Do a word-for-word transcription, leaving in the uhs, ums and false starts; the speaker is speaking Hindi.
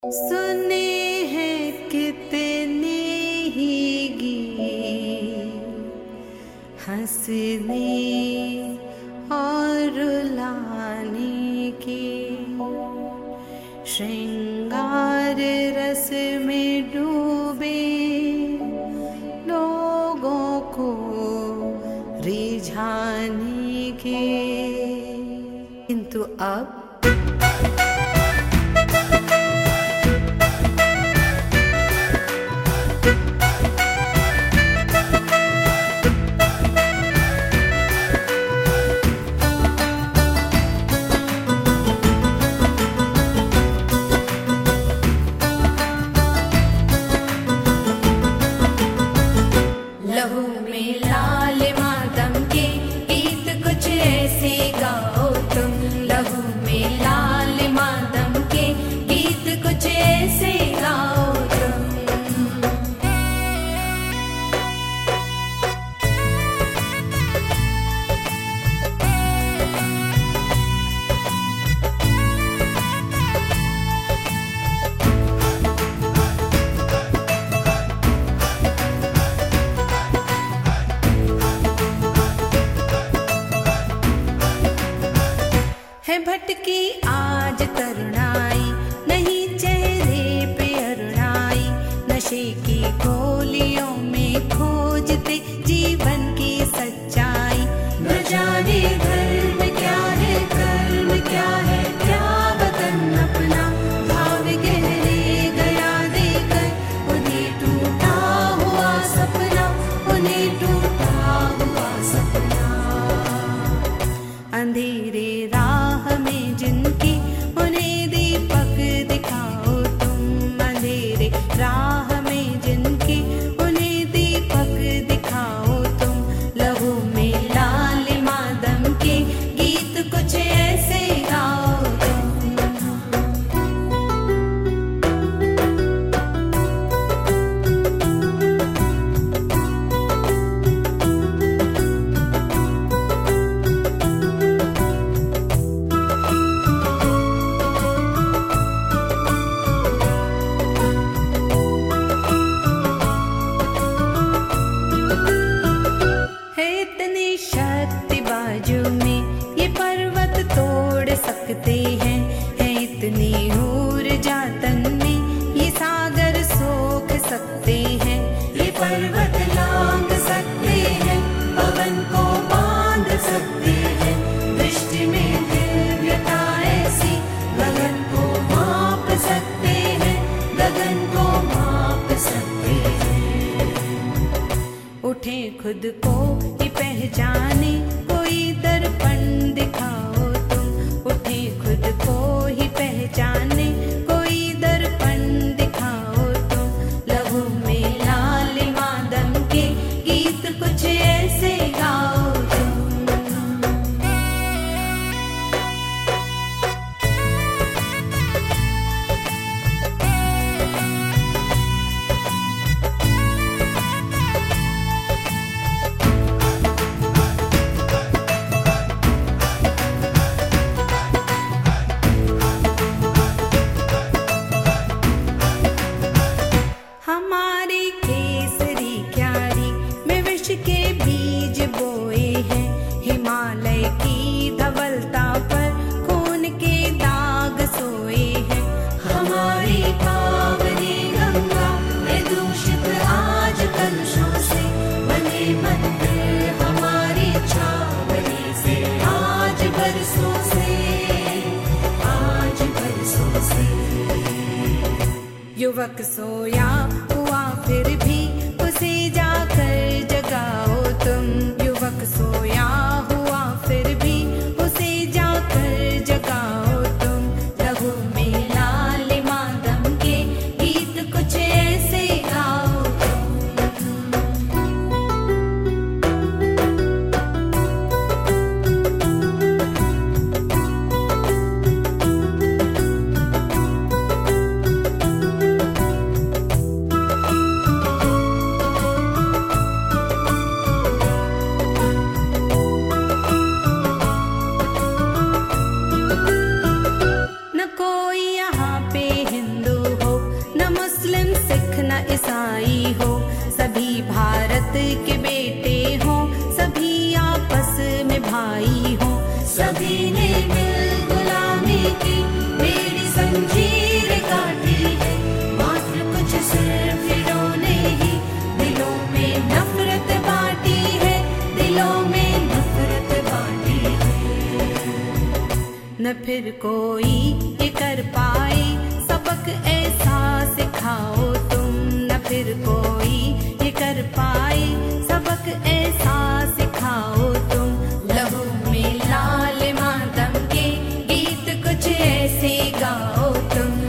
सुने हैं कितने ही गीत हंसने और रुलाने के, श्रृंगार रस में डूबे लोगों को रिझाने के। किंतु अब लहू में लाल मातम के गीत कुछ ऐसे गाओ तुम, लहू में लाल मातम के गीत कुछ ऐसे गाओ तुम। है भटकी आज तरुणाई, नहीं चेहरे पे अरुणाई, नशे की गोलियों में खोजते जीवन की सच्चाई। न जाने धर्म क्या है, कर्म क्या है, क्या वतन अपना, भाव गहरे गया देकर उन्हें टूटा हुआ सपना, उन्हें टूटा हुआ सपना। अंधेरे राह में जिनकी उन्हें दीपक दिखाओ तुम, अंधेरे राह में जिनकी उन्हें दीपक दिखाओ तुम। लहू में लाल मातम के गीत कुछ ऐसे गाओ तुम। शक्ति बाजू में ये पर्वत तोड़ सकते हैं, है इतनी ऊर्जा तन में ये सागर सोख सकते हैं। ये पर्वत लांग सकते हैं, पवन को बांध सकते हैं, दृष्टि में दिव्यता ऐसी गगन को माप सकते हैं, गगन को माप सकते हैं। उठे खुद को पहचाने कोई दर्पण दिखाओ तुम, उठे खुद को ही पहचाने कोई दर्पण दिखाओ तुम। लहू में लाल मातम के गीत कुछ ऐसे गाओ तुम। हमारी केसरी क्यारी में विष के बीज बोए हैं, हिमालय की धवलता पर खून के दाग सोए हैं। हमारी पावनी गंगा में दूषित आज कलशों से बने मंदिर, हमारी छावनी से आज बरसों से, आज बरसों से। युवक सोया हुआ फिर भी उसे जाकर जगाओ तुम, युवक सोया हुआ फिर भी उसे जाकर जगाओ तुम। लहू में लाल मातम के गीत कुछ ऐसे गाओ तुम। के बेटे हों, सभी आपस में भाई हों। सभी ने मिल गुलामी की मेरी जंजीर काटी है, मात्र कुछ सरफिरों ने ही दिलों में नफरत बांटी है, दिलों में नफरत बांटी है। न फिर कोई ये कर पाए सबक ऐसा सिखाओ तुम, न फिर कोई ये कर पाए सबक ऐसा सिखाओ तुम। लहू में लाल मातम के गीत कुछ ऐसे गाओ तुम।